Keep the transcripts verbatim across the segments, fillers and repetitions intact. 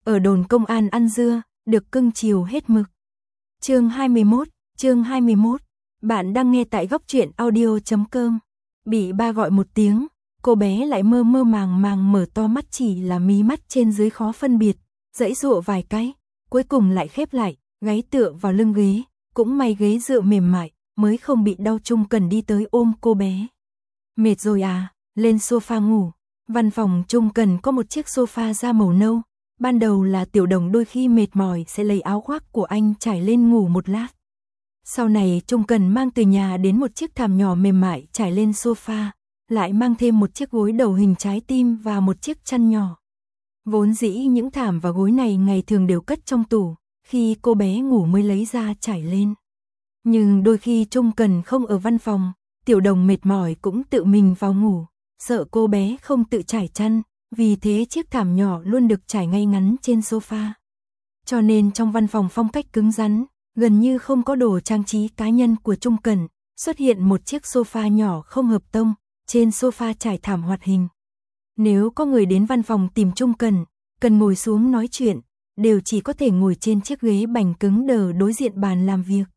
ở đồn công an ăn dưa, được cưng chiều hết mực. Chương hai mươi mốt, chương hai mươi mốt. Bạn đang nghe tại góc truyện audio chấm com. Bị ba gọi một tiếng, cô bé lại mơ mơ màng màng mở to mắt, chỉ là mí mắt trên dưới khó phân biệt, giãy giụa vài cái, cuối cùng lại khép lại, gáy tựa vào lưng ghế, cũng may ghế dựa mềm mại, mới không bị đau. Trung Cần đi tới ôm cô bé. Mệt rồi à, lên sofa ngủ. Văn phòng Trung Cần có một chiếc sofa da màu nâu. Ban đầu là Tiểu Đồng đôi khi mệt mỏi sẽ lấy áo khoác của anh trải lên ngủ một lát. Sau này Trung Cần mang từ nhà đến một chiếc thảm nhỏ mềm mại trải lên sofa, lại mang thêm một chiếc gối đầu hình trái tim và một chiếc chăn nhỏ. Vốn dĩ những thảm và gối này ngày thường đều cất trong tủ, khi cô bé ngủ mới lấy ra trải lên. Nhưng đôi khi Trung Cần không ở văn phòng, Tiểu Đồng mệt mỏi cũng tự mình vào ngủ, sợ cô bé không tự trải chăn, vì thế chiếc thảm nhỏ luôn được trải ngay ngắn trên sofa. Cho nên trong văn phòng phong cách cứng rắn, gần như không có đồ trang trí cá nhân của Trung Cần, xuất hiện một chiếc sofa nhỏ không hợp tông, trên sofa trải thảm hoạt hình. Nếu có người đến văn phòng tìm Trung Cần, cần ngồi xuống nói chuyện, đều chỉ có thể ngồi trên chiếc ghế bành cứng đờ đối diện bàn làm việc.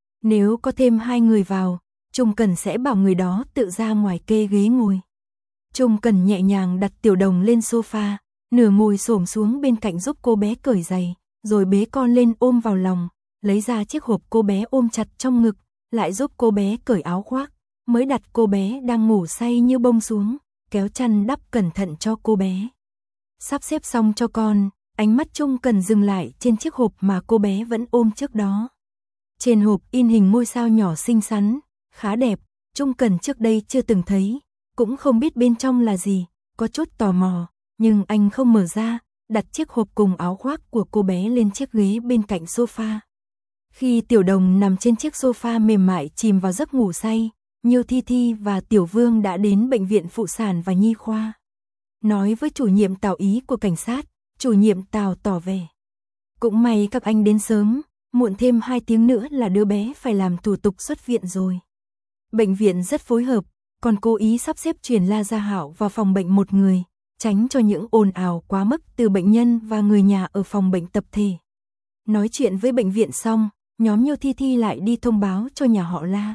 Nếu có thêm hai người vào, Trung Cần sẽ bảo người đó tự ra ngoài kê ghế ngồi. Trung Cần nhẹ nhàng đặt Tiểu Đồng lên sofa, nửa ngồi xổm xuống bên cạnh giúp cô bé cởi giày, rồi bế con lên ôm vào lòng, lấy ra chiếc hộp cô bé ôm chặt trong ngực, lại giúp cô bé cởi áo khoác, mới đặt cô bé đang ngủ say như bông xuống, kéo chăn đắp cẩn thận cho cô bé. Sắp xếp xong cho con, ánh mắt Trung Cần dừng lại trên chiếc hộp mà cô bé vẫn ôm trước đó. Trên hộp in hình ngôi sao nhỏ xinh xắn, khá đẹp, Trung Cần trước đây chưa từng thấy, cũng không biết bên trong là gì, có chút tò mò, nhưng anh không mở ra, đặt chiếc hộp cùng áo khoác của cô bé lên chiếc ghế bên cạnh sofa. Khi Tiểu Đồng nằm trên chiếc sofa mềm mại chìm vào giấc ngủ say, Nhiêu Thi Thi và Tiểu Vương đã đến bệnh viện phụ sản và nhi khoa. Nói với chủ nhiệm Tào ý của cảnh sát, chủ nhiệm Tào tỏ vẻ. Cũng may các anh đến sớm, muộn thêm hai tiếng nữa là đứa bé phải làm thủ tục xuất viện rồi. Bệnh viện rất phối hợp, còn cố ý sắp xếp chuyển La Gia Hảo vào phòng bệnh một người, tránh cho những ồn ào quá mức từ bệnh nhân và người nhà ở phòng bệnh tập thể. Nói chuyện với bệnh viện xong, nhóm Nhiêu Thi Thi lại đi thông báo cho nhà họ La.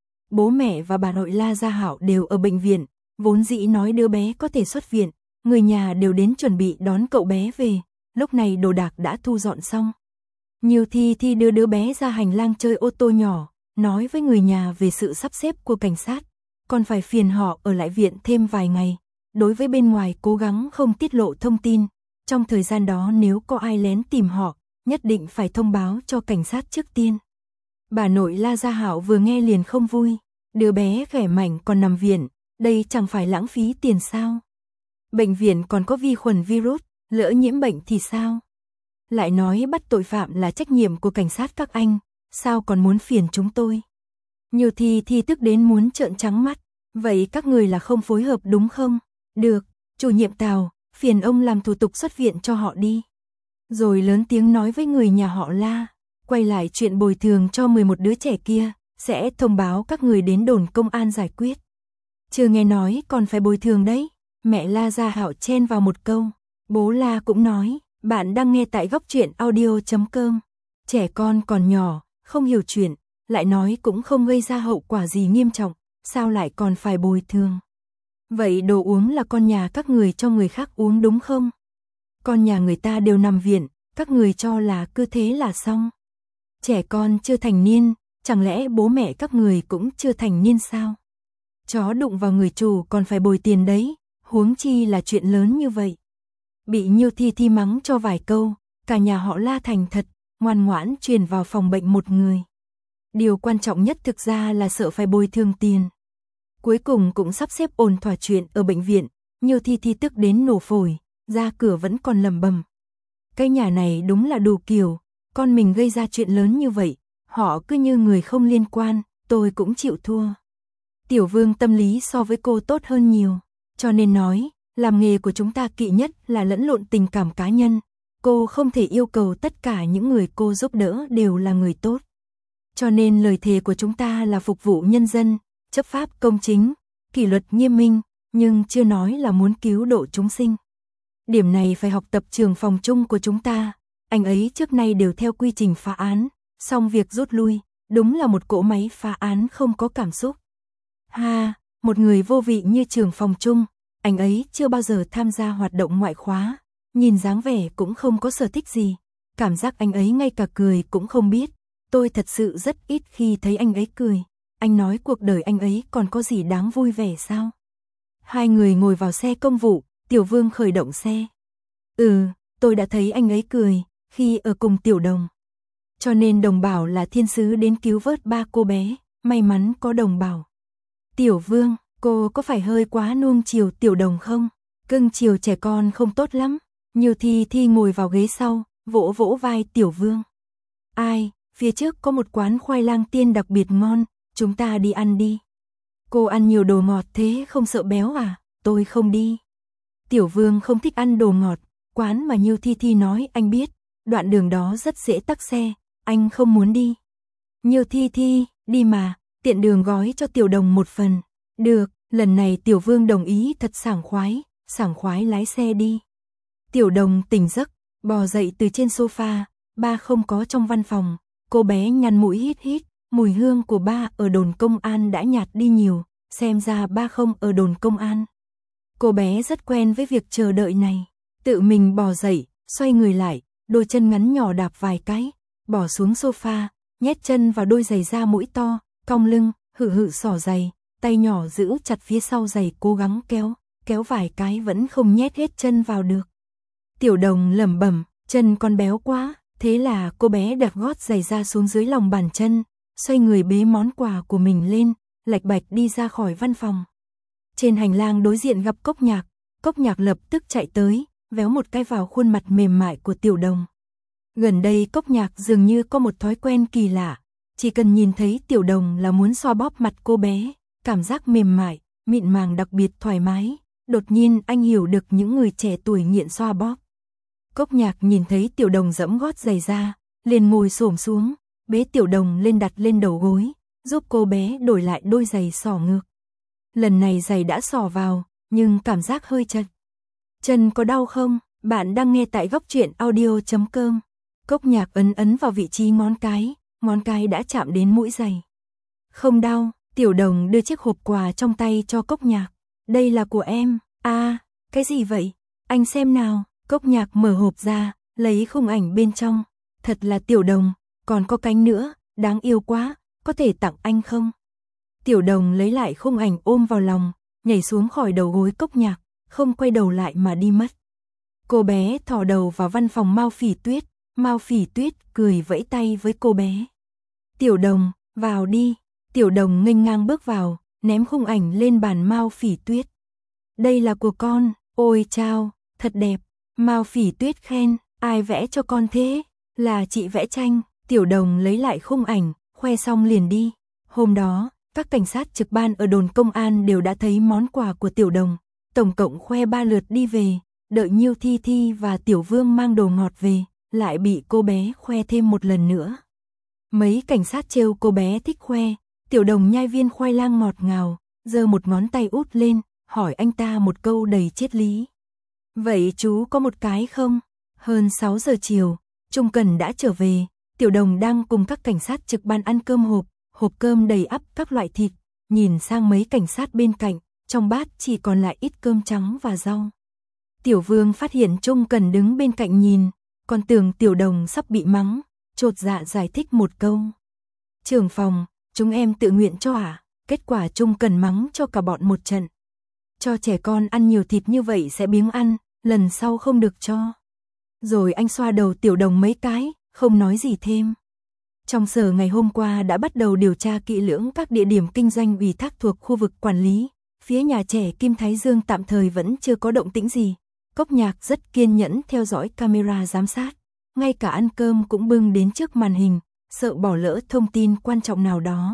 Bố mẹ và bà nội La Gia Hảo đều ở bệnh viện, vốn dĩ nói đứa bé có thể xuất viện, người nhà đều đến chuẩn bị đón cậu bé về, lúc này đồ đạc đã thu dọn xong. Nhiêu Thi Thi đưa đứa bé ra hành lang chơi ô tô nhỏ, nói với người nhà về sự sắp xếp của cảnh sát, còn phải phiền họ ở lại viện thêm vài ngày. Đối với bên ngoài cố gắng không tiết lộ thông tin, trong thời gian đó nếu có ai lén tìm họ, nhất định phải thông báo cho cảnh sát trước tiên. Bà nội La Gia Hảo vừa nghe liền không vui, đứa bé khỏe mạnh còn nằm viện, đây chẳng phải lãng phí tiền sao? Bệnh viện còn có vi khuẩn virus, lỡ nhiễm bệnh thì sao? Lại nói bắt tội phạm là trách nhiệm của cảnh sát các anh, sao còn muốn phiền chúng tôi? Nhiêu Thi Thi tức đến muốn trợn trắng mắt, vậy các người là không phối hợp đúng không? Được, chủ nhiệm Tào, phiền ông làm thủ tục xuất viện cho họ đi. Rồi lớn tiếng nói với người nhà họ La, quay lại chuyện bồi thường cho mười một đứa trẻ kia, sẽ thông báo các người đến đồn công an giải quyết. Chưa nghe nói còn phải bồi thường đấy. Mẹ La Gia Hảo chen vào một câu, bố La cũng nói, bạn đang nghe tại góc truyện audio chấm com. Trẻ con còn nhỏ, không hiểu chuyện, lại nói cũng không gây ra hậu quả gì nghiêm trọng, sao lại còn phải bồi thường? Vậy đồ uống là con nhà các người cho người khác uống đúng không? Con nhà người ta đều nằm viện, các người cho là cứ thế là xong. Trẻ con chưa thành niên, chẳng lẽ bố mẹ các người cũng chưa thành niên sao? Chó đụng vào người chủ còn phải bồi tiền đấy, huống chi là chuyện lớn như vậy. Bị Nhiêu Thi Thi mắng cho vài câu, cả nhà họ La thành thật, ngoan ngoãn chuyển vào phòng bệnh một người. Điều quan trọng nhất thực ra là sợ phải bồi thường tiền. Cuối cùng cũng sắp xếp ổn thỏa chuyện ở bệnh viện, Nhiêu Thi Thi tức đến nổ phổi, ra cửa vẫn còn lẩm bẩm. Cái nhà này đúng là đủ kiểu, con mình gây ra chuyện lớn như vậy, họ cứ như người không liên quan, tôi cũng chịu thua. Tiểu Vương tâm lý so với cô tốt hơn nhiều, cho nên nói, làm nghề của chúng ta kỵ nhất là lẫn lộn tình cảm cá nhân, cô không thể yêu cầu tất cả những người cô giúp đỡ đều là người tốt. Cho nên lời thề của chúng ta là phục vụ nhân dân, chấp pháp công chính, kỷ luật nghiêm minh, nhưng chưa nói là muốn cứu độ chúng sinh. Điểm này phải học tập trường phòng chung của chúng ta. Anh ấy trước nay đều theo quy trình phá án, xong việc rút lui, đúng là một cỗ máy phá án không có cảm xúc. Ha, một người vô vị như trường phòng chung, anh ấy chưa bao giờ tham gia hoạt động ngoại khóa, nhìn dáng vẻ cũng không có sở thích gì, cảm giác anh ấy ngay cả cười cũng không biết. Tôi thật sự rất ít khi thấy anh ấy cười. Anh nói cuộc đời anh ấy còn có gì đáng vui vẻ sao? Hai người ngồi vào xe công vụ, Tiểu Vương khởi động xe. Ừ, tôi đã thấy anh ấy cười, khi ở cùng Tiểu Đồng. Cho nên Đồng bảo là thiên sứ đến cứu vớt ba cô bé, may mắn có Đồng bảo. Tiểu Vương, cô có phải hơi quá nuông chiều Tiểu Đồng không? Cưng chiều trẻ con không tốt lắm. Nhiều Thi Thi ngồi vào ghế sau, vỗ vỗ vai Tiểu Vương. Ai, phía trước có một quán khoai lang tiên đặc biệt ngon, chúng ta đi ăn đi. Cô ăn nhiều đồ ngọt thế không sợ béo à? Tôi không đi. Tiểu Vương không thích ăn đồ ngọt, quán mà Nhiêu Thi Thi nói anh biết, đoạn đường đó rất dễ tắc xe, anh không muốn đi. Nhiêu Thi Thi, đi mà, tiện đường gói cho Tiểu Đồng một phần. Được, lần này Tiểu Vương đồng ý thật sảng khoái, sảng khoái lái xe đi. Tiểu Đồng tỉnh giấc, bò dậy từ trên sofa, ba không có trong văn phòng, cô bé nhăn mũi hít hít, mùi hương của ba ở đồn công an đã nhạt đi nhiều, xem ra ba không ở đồn công an. Cô bé rất quen với việc chờ đợi này, tự mình bò dậy, xoay người lại, đôi chân ngắn nhỏ đạp vài cái, bỏ xuống sofa, nhét chân vào đôi giày da mũi to, cong lưng, hự hự xỏ giày, tay nhỏ giữ chặt phía sau giày cố gắng kéo, kéo vài cái vẫn không nhét hết chân vào được. Tiểu Đồng lẩm bẩm, chân con béo quá, thế là cô bé đặt gót giày da xuống dưới lòng bàn chân, xoay người bế món quà của mình lên, lạch bạch đi ra khỏi văn phòng. Trên hành lang đối diện gặp Cốc Nhạc, Cốc Nhạc lập tức chạy tới, véo một cái vào khuôn mặt mềm mại của Tiểu Đồng. Gần đây Cốc Nhạc dường như có một thói quen kỳ lạ, chỉ cần nhìn thấy Tiểu Đồng là muốn xoa bóp mặt cô bé, cảm giác mềm mại, mịn màng đặc biệt thoải mái. Đột nhiên anh hiểu được những người trẻ tuổi nghiện xoa bóp. Cốc Nhạc nhìn thấy Tiểu Đồng giẫm gót giày ra, liền ngồi xổm xuống, bế Tiểu Đồng lên đặt lên đầu gối, giúp cô bé đổi lại đôi giày xỏ ngược. Lần này giày đã xỏ vào, nhưng cảm giác hơi chật. Chân có đau không? Bạn đang nghe tại góc truyện audio chấm com. Cốc Nhạc ấn ấn vào vị trí ngón cái, ngón cái đã chạm đến mũi giày. Không đau, Tiểu Đồng đưa chiếc hộp quà trong tay cho Cốc Nhạc. Đây là của em. À, cái gì vậy? Anh xem nào. Cốc Nhạc mở hộp ra, lấy khung ảnh bên trong. Thật là Tiểu Đồng, còn có cánh nữa, đáng yêu quá, có thể tặng anh không? Tiểu Đồng lấy lại khung ảnh ôm vào lòng, nhảy xuống khỏi đầu gối Cốc Nhạc, không quay đầu lại mà đi mất. Cô bé thò đầu vào văn phòng Mao Phỉ Tuyết, Mao Phỉ Tuyết cười vẫy tay với cô bé. Tiểu Đồng, vào đi. Tiểu Đồng nghênh ngang bước vào, ném khung ảnh lên bàn Mao Phỉ Tuyết. Đây là của con, ôi chao, thật đẹp. Mao Phỉ Tuyết khen, ai vẽ cho con thế? Là chị vẽ tranh. Tiểu Đồng lấy lại khung ảnh, khoe xong liền đi. Hôm đó, các cảnh sát trực ban ở đồn công an đều đã thấy món quà của Tiểu Đồng, tổng cộng khoe ba lượt đi về, đợi Nhiêu Thi Thi và Tiểu Vương mang đồ ngọt về, lại bị cô bé khoe thêm một lần nữa. Mấy cảnh sát trêu cô bé thích khoe, Tiểu Đồng nhai viên khoai lang ngọt ngào, giơ một ngón tay út lên, hỏi anh ta một câu đầy triết lý. Vậy chú có một cái không? Hơn sáu giờ chiều, Trung Cần đã trở về, Tiểu Đồng đang cùng các cảnh sát trực ban ăn cơm hộp, hộp cơm đầy ắp các loại thịt, nhìn sang mấy cảnh sát bên cạnh, trong bát chỉ còn lại ít cơm trắng và rau. Tiểu Vương phát hiện Trung Cần đứng bên cạnh nhìn, còn tưởng Tiểu Đồng sắp bị mắng, chột dạ giải thích một câu. Trưởng phòng, chúng em tự nguyện cho à? Kết quả Trung Cần mắng cho cả bọn một trận. Cho trẻ con ăn nhiều thịt như vậy sẽ biếng ăn, lần sau không được cho. Rồi anh xoa đầu Tiểu Đồng mấy cái, không nói gì thêm. Trong sở ngày hôm qua đã bắt đầu điều tra kỹ lưỡng các địa điểm kinh doanh ủy thác thuộc khu vực quản lý. Phía nhà trẻ Kim Thái Dương tạm thời vẫn chưa có động tĩnh gì. Cốc Nhạc rất kiên nhẫn theo dõi camera giám sát. Ngay cả ăn cơm cũng bưng đến trước màn hình, sợ bỏ lỡ thông tin quan trọng nào đó.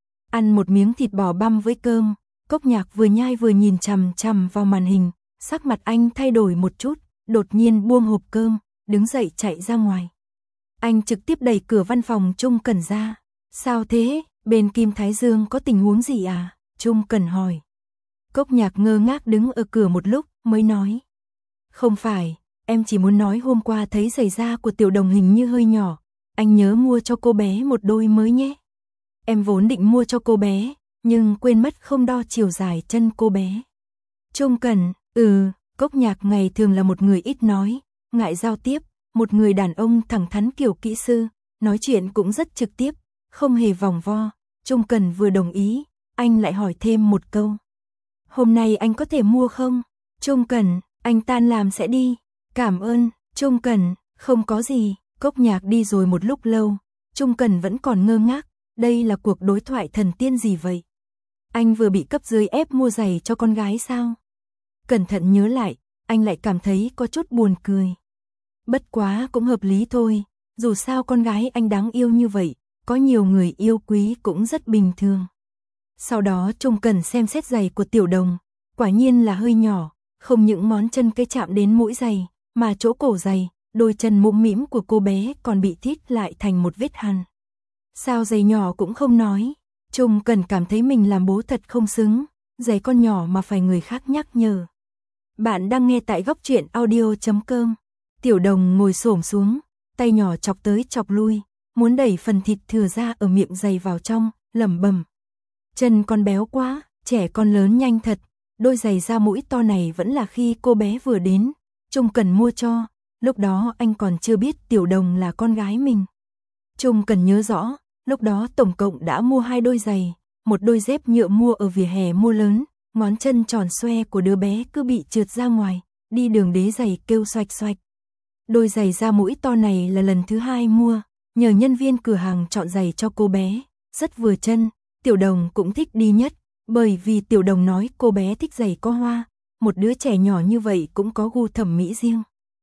Ăn một miếng thịt bò băm với cơm, Cốc Nhạc vừa nhai vừa nhìn chằm chằm vào màn hình. Sắc mặt anh thay đổi một chút, đột nhiên buông hộp cơm, đứng dậy chạy ra ngoài. Anh trực tiếp đẩy cửa văn phòng Trung Cần ra. Sao thế, bên Kim Thái Dương có tình huống gì à? Trung Cần hỏi. Cốc Nhạc ngơ ngác đứng ở cửa một lúc mới nói. Không phải, em chỉ muốn nói hôm qua thấy giày da của Tiểu Đồng hình như hơi nhỏ, anh nhớ mua cho cô bé một đôi mới nhé. Em vốn định mua cho cô bé, nhưng quên mất không đo chiều dài chân cô bé. Trung Cẩn, ừ, Cốc Nhạc ngày thường là một người ít nói, ngại giao tiếp, một người đàn ông thẳng thắn kiểu kỹ sư, nói chuyện cũng rất trực tiếp, không hề vòng vo. Trung Cẩn vừa đồng ý, anh lại hỏi thêm một câu. Hôm nay anh có thể mua không? Trung Cẩn, anh tan làm sẽ đi. Cảm ơn, Trung Cẩn, không có gì. Cốc Nhạc đi rồi một lúc lâu, Trung Cẩn vẫn còn ngơ ngác, đây là cuộc đối thoại thần tiên gì vậy? Anh vừa bị cấp dưới ép mua giày cho con gái sao? Cẩn thận nhớ lại, anh lại cảm thấy có chút buồn cười. Bất quá cũng hợp lý thôi, dù sao con gái anh đáng yêu như vậy, có nhiều người yêu quý cũng rất bình thường. Sau đó Trung Cẩn xem xét giày của Tiểu Đồng, quả nhiên là hơi nhỏ, không những ngón chân cái chạm đến mũi giày, mà chỗ cổ giày, đôi chân mũm mĩm của cô bé còn bị thít lại thành một vết hằn. Sao giày nhỏ cũng không nói, Trung Cẩn cảm thấy mình làm bố thật không xứng, giày con nhỏ mà phải người khác nhắc nhở. Bạn đang nghe tại góc truyện audio chấm com. Tiểu Đồng ngồi xổm xuống, tay nhỏ chọc tới chọc lui, muốn đẩy phần thịt thừa ra ở miệng giày vào trong, lẩm bẩm. Chân con béo quá, trẻ con lớn nhanh thật, đôi giày da mũi to này vẫn là khi cô bé vừa đến, Trung Cẩn mua cho, lúc đó anh còn chưa biết Tiểu Đồng là con gái mình. Trung Cẩn nhớ rõ, lúc đó tổng cộng đã mua hai đôi giày, một đôi dép nhựa mua ở vỉa hè mua lớn, ngón chân tròn xoe của đứa bé cứ bị trượt ra ngoài, đi đường đế giày kêu xoạch xoạch. Đôi giày da mũi to này là lần thứ hai mua, nhờ nhân viên cửa hàng chọn giày cho cô bé, rất vừa chân, Tiểu Đồng cũng thích đi nhất, bởi vì Tiểu Đồng nói cô bé thích giày có hoa, một đứa trẻ nhỏ như vậy cũng có gu thẩm mỹ riêng.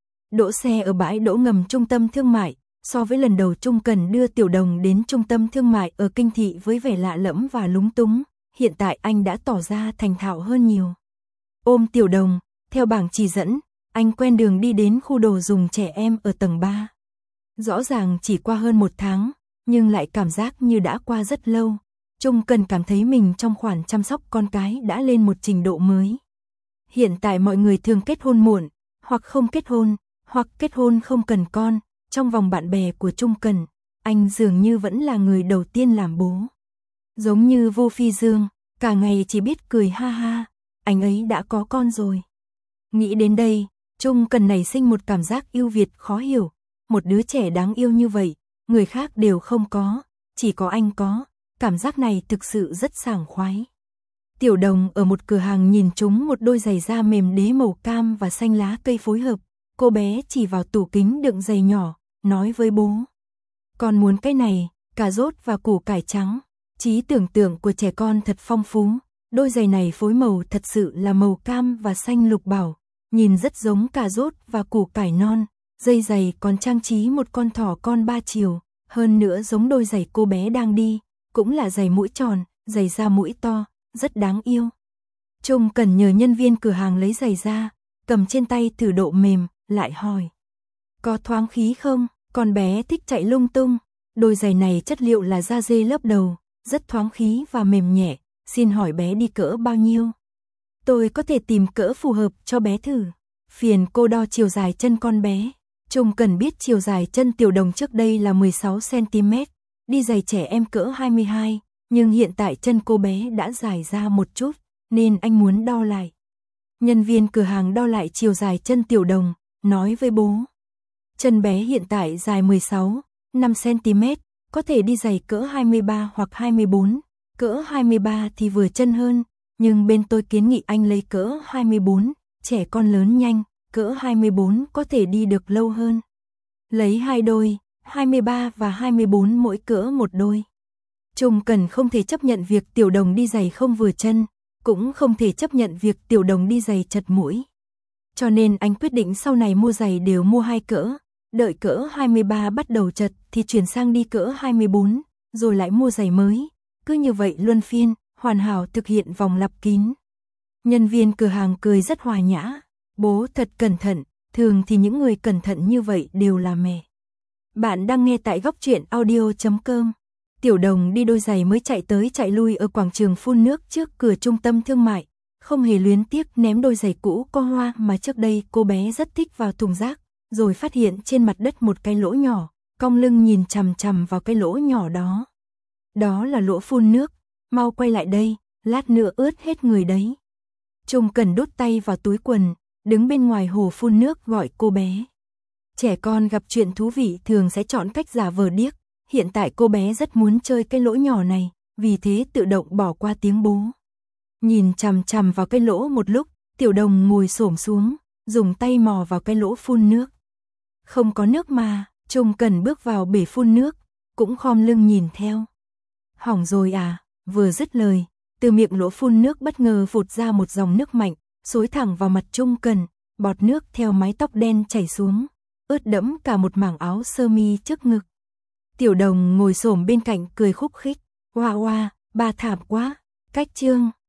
Đỗ xe ở bãi đỗ ngầm trung tâm thương mại, so với lần đầu Trung Cẩn đưa Tiểu Đồng đến trung tâm thương mại ở Kinh Thị với vẻ lạ lẫm và lúng túng, hiện tại anh đã tỏ ra thành thạo hơn nhiều. Ôm Tiểu Đồng, theo bảng chỉ dẫn, anh quen đường đi đến khu đồ dùng trẻ em ở tầng ba. Rõ ràng chỉ qua hơn một tháng, nhưng lại cảm giác như đã qua rất lâu. Trung Cẩn cảm thấy mình trong khoản chăm sóc con cái đã lên một trình độ mới. Hiện tại mọi người thường kết hôn muộn, hoặc không kết hôn, hoặc kết hôn không cần con. Trong vòng bạn bè của Trung Cẩn, anh dường như vẫn là người đầu tiên làm bố. Giống như Vô Phi Dương, cả ngày chỉ biết cười ha ha, anh ấy đã có con rồi. Nghĩ đến đây, Trung Cẩn nảy sinh một cảm giác yêu Việt khó hiểu. Một đứa trẻ đáng yêu như vậy, người khác đều không có, chỉ có anh có. Cảm giác này thực sự rất sảng khoái. Tiểu Đồng ở một cửa hàng nhìn trúng một đôi giày da mềm đế màu cam và xanh lá cây phối hợp. Cô bé chỉ vào tủ kính đựng giày nhỏ, nói với bố. Con muốn cái này, cà rốt và củ cải trắng. Trí tưởng tượng của trẻ con thật phong phú. Đôi giày này phối màu thật sự là màu cam và xanh lục bảo. Nhìn rất giống cà rốt và củ cải non. Dây giày còn trang trí một con thỏ con ba chiều. Hơn nữa giống đôi giày cô bé đang đi. Cũng là giày mũi tròn, giày da mũi to, rất đáng yêu. Trung Cẩn nhờ nhân viên cửa hàng lấy giày ra, cầm trên tay thử độ mềm, lại hỏi. Có thoáng khí không? Con bé thích chạy lung tung. Đôi giày này chất liệu là da dê lớp đầu, rất thoáng khí và mềm nhẹ. Xin hỏi bé đi cỡ bao nhiêu? Tôi có thể tìm cỡ phù hợp cho bé thử. Phiền cô đo chiều dài chân con bé. Trung Cẩn biết chiều dài chân Tiểu Đồng trước đây là mười sáu xăng ti mét. Đi giày trẻ em cỡ hai mươi hai, nhưng hiện tại chân cô bé đã dài ra một chút, nên anh muốn đo lại. Nhân viên cửa hàng đo lại chiều dài chân Tiểu Đồng, nói với bố. Chân bé hiện tại dài mười sáu, năm xăng ti mét, có thể đi giày cỡ hai mươi ba hoặc hai mươi bốn, cỡ hai mươi ba thì vừa chân hơn, nhưng bên tôi kiến nghị anh lấy cỡ hai mươi bốn, trẻ con lớn nhanh, cỡ hai mươi bốn có thể đi được lâu hơn. Lấy hai đôi, hai mươi ba và hai mươi bốn mỗi cỡ một đôi. Trung Cẩn không thể chấp nhận việc Tiểu Đồng đi giày không vừa chân, cũng không thể chấp nhận việc Tiểu Đồng đi giày chật mũi. Cho nên anh quyết định sau này mua giày đều mua hai cỡ, đợi cỡ hai mươi ba bắt đầu chật thì chuyển sang đi cỡ hai mươi bốn, rồi lại mua giày mới. Cứ như vậy luân phiên, hoàn hảo thực hiện vòng lặp kín. Nhân viên cửa hàng cười rất hòa nhã. Bố thật cẩn thận, thường thì những người cẩn thận như vậy đều là mẹ. Bạn đang nghe tại góc truyện audio chấm com. Tiểu Đồng đi đôi giày mới chạy tới chạy lui ở quảng trường phun nước trước cửa trung tâm thương mại. không hề luyến tiếc ném đôi giày cũ có hoa mà trước đây cô bé rất thích vào thùng rác, rồi phát hiện trên mặt đất một cái lỗ nhỏ, cong lưng nhìn chằm chằm vào cái lỗ nhỏ đó. Đó là lỗ phun nước, mau quay lại đây, lát nữa ướt hết người đấy. Trung Cần đút tay vào túi quần, đứng bên ngoài hồ phun nước gọi cô bé. Trẻ con gặp chuyện thú vị thường sẽ chọn cách giả vờ điếc, hiện tại cô bé rất muốn chơi cái lỗ nhỏ này, vì thế tự động bỏ qua tiếng bố. Nhìn chằm chằm vào cái lỗ một lúc, Tiểu Đồng ngồi xổm xuống, dùng tay mò vào cái lỗ phun nước. Không có nước mà, Trung Cần bước vào bể phun nước, cũng khom lưng nhìn theo. Hỏng rồi à, vừa dứt lời, từ miệng lỗ phun nước bất ngờ phụt ra một dòng nước mạnh, xối thẳng vào mặt Trung Cần, bọt nước theo mái tóc đen chảy xuống, ướt đẫm cả một mảng áo sơ mi trước ngực. Tiểu Đồng ngồi xổm bên cạnh cười khúc khích, "Oa oa, ba thảm quá." Cách chương